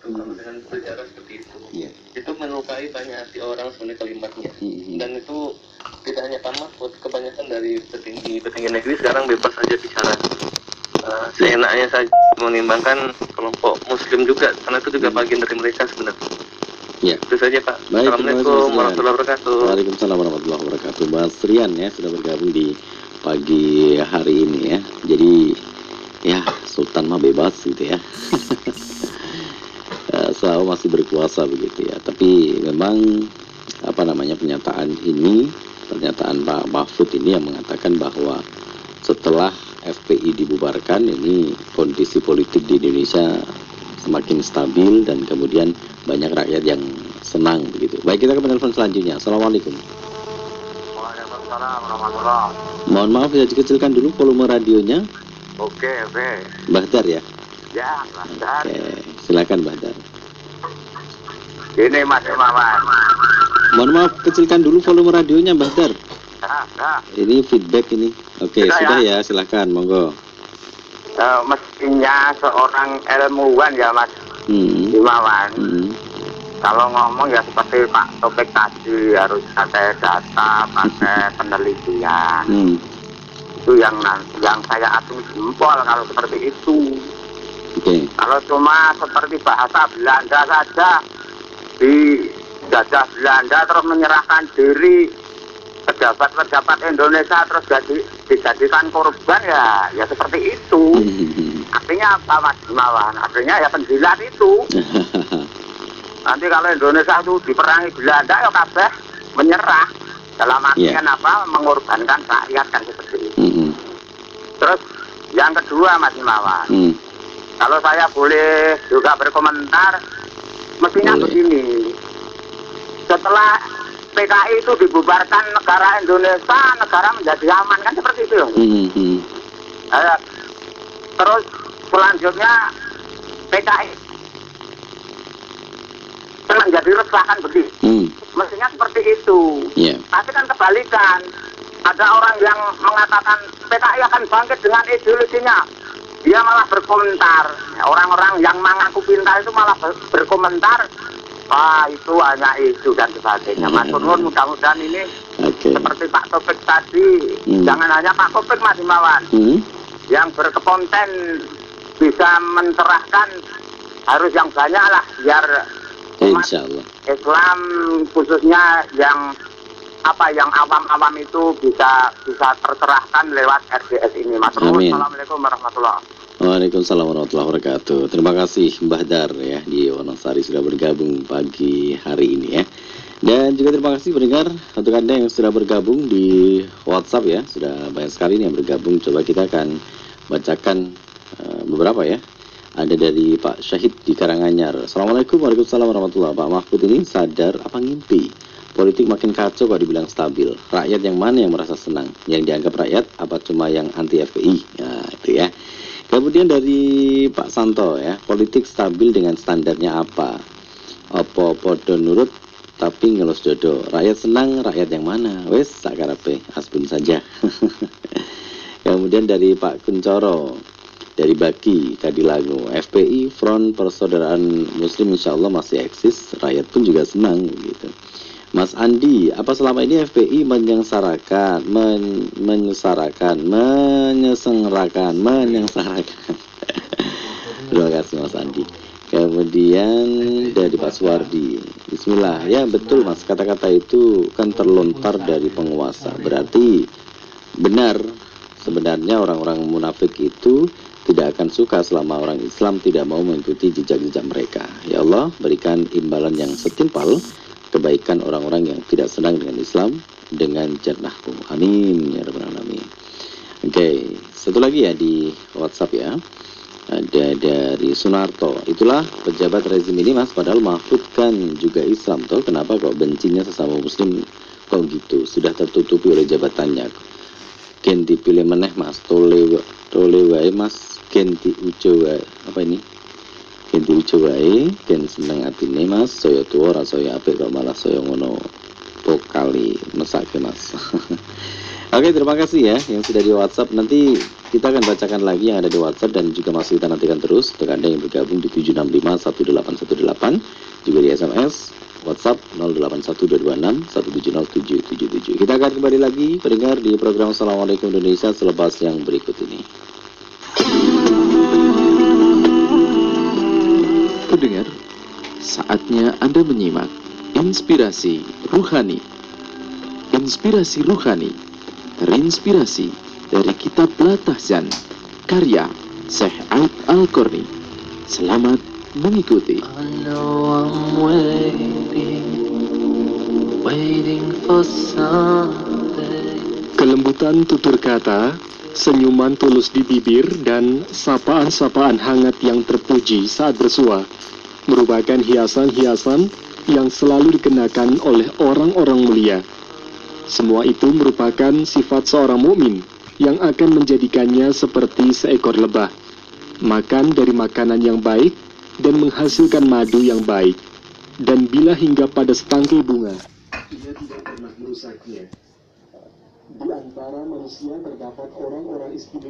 dengan berbicara seperti itu. Yeah. Itu melukai banyak hati orang sebenarnya kalimatnya. Dan itu tidak hanya Pak Mahfud, kebanyakan dari petinggi negeri sekarang bebas saja bicara. Seenaknya saja menimbangkan kelompok muslim juga, karena itu juga bagian dari mereka sebenarnya. Ya. Itu saja Pak. Baik, Assalamualaikum warahmatullahi wabarakatuh. Waalaikumsalam warahmatullahi wabarakatuh. Mas Rian ya sudah bergabung di pagi hari ini ya. Jadi ya Sultan mah bebas gitu ya. Selalu masih berkuasa begitu ya. Tapi memang apa namanya pernyataan Pak Mahfud ini yang mengatakan bahwa setelah FPI dibubarkan ini kondisi politik di Indonesia semakin stabil dan kemudian banyak rakyat yang senang begitu. Baik, kita ke penelpon selanjutnya. Assalamualaikum. Waalaikumsalam warahmatullahi. Mohon maaf bisa dikecilkan dulu volume radionya. Oke. Bahdar ya? Ya, Bahdar. Oke, silakan Bahdar. Ini Mas Imawan. Mohon maaf kecilkan dulu volume radionya Bahdar. Ya. Ini feedback ini. Oke, sudah ya, silakan monggo. Mestinya seorang ilmuwan ya Mas Imawan. Kalau ngomong ya seperti Pak Topik tadi harus pakai data, pakai penelitian. Itu yang saya acung jempol kalau seperti itu. Kalau cuma seperti bahasa Belanda saja, dijajah Belanda terus menyerahkan diri, pejabat-pejabat Indonesia terus dijadikan korban ya seperti itu. Artinya apa Mas Imawan? Artinya ya penjilat itu. Nanti kalau Indonesia itu diperangi Belanda ya kabeh menyerah. Dalam artian apa? Mengorbankan rakyat kan seperti itu. Terus yang kedua Mas Imawan, kalau saya boleh juga berkomentar, mestinya begini. Setelah PKI itu dibubarkan negara Indonesia, negara menjadi aman kan seperti itu. Terus selanjutnya PKI menjadi resah kan begitu. Mestinya seperti itu. Tapi kan kebalikan. Ada orang yang mengatakan PKI akan bangkit dengan ideologinya. Dia malah berkomentar. Orang-orang yang mengaku pintar itu malah berkomentar, itu hanya isu dan sebagainya. Mas Nurul mudah-mudahan ini seperti Pak Topik tadi, jangan hanya Pak Topik Mas Imawan, yang berkekonten bisa mencerahkan, harus yang banyak lah biar umat Islam khususnya yang awam-awam itu bisa tercerahkan lewat RDS ini. Mas Nurul, assalamualaikum warahmatullahi wabarakatuh. Waalaikumsalam warahmatullahi wabarakatuh. Terima kasih Mbah Dar ya di Wonosari sudah bergabung pagi hari ini ya. Dan juga terima kasih pendengar untuk Anda yang sudah bergabung di WhatsApp ya. Sudah banyak sekali nih yang bergabung. Coba kita akan bacakan beberapa ya. Ada dari Pak Syahid di Karanganyar. Assalamualaikum warahmatullahi wabarakatuh. Pak Mahfud ini sadar apa ngimpi? Politik makin kacau kalau dibilang stabil. Rakyat yang mana yang merasa senang? Yang dianggap rakyat apa cuma yang anti FPI? Nah itu ya. Kemudian dari Pak Santo ya, politik stabil dengan standarnya apa? Apa podo nurut tapi ngelus dodo. Rakyat senang, rakyat yang mana? Wes sakarepe, aspun saja. Kemudian dari Pak Kuncoro, dari Baki Kadilangu, FPI Front Persaudaraan Muslim insya Allah masih eksis, rakyat pun juga senang gitu. Mas Andi, apa selama ini FPI menyengsarakan. Terima kasih Mas Andi. Kemudian dari Pak Suwardi, Bismillah, ya betul Mas, kata-kata itu kan terlontar dari penguasa. Berarti benar, sebenarnya orang-orang munafik itu tidak akan suka selama orang Islam tidak mau mengikuti jejak-jejak mereka. Ya Allah, berikan imbalan yang setimpal kebaikan orang-orang yang tidak senang dengan Islam dengan jannahmu. Amin ya rabbal alamin. Oke, satu lagi ya di WhatsApp ya. Ada dari Sunarto. Itulah pejabat rezim ini Mas, padahal Mahfud kan juga Islam toh. Kenapa kok bencinya sesama muslim kok gitu? Sudah tertutupi oleh jabatannya. Gen dipilih meneh Mas, tole wae Mas, gen diujo wae. Apa ini? Gen diujo wae, gen seneng atine Mas, saya tua ora saya apik kok malah saya ngono pokali mesake Mas. Oke, terima kasih ya yang sudah di WhatsApp. Nanti kita akan bacakan lagi yang ada di WhatsApp dan juga masih kita nantikan terus untuk Anda yang bergabung di 7651818, juga di SMS WhatsApp 081226170777. Kita akan kembali lagi pendengar di program Assalamualaikum Indonesia selepas yang berikut ini. Pendengar, saatnya Anda menyimak Inspirasi Ruhani. Inspirasi Ruhani terinspirasi dari kitab Latahzan karya Syekh Aib Al-Qarni. Selamat mengikuti. Kelembutan tutur kata, senyuman tulus di bibir, dan sapaan-sapaan hangat yang terpuji saat bersua merupakan hiasan-hiasan yang selalu dikenakan oleh orang-orang mulia. Semua itu merupakan sifat seorang mukmin yang akan menjadikannya seperti seekor lebah, makan dari makanan yang baik dan menghasilkan madu yang baik. Dan bila hingga pada setangkai bunga, ia tidak pernah merusaknya. Di antara manusia terdapat orang-orang istimewa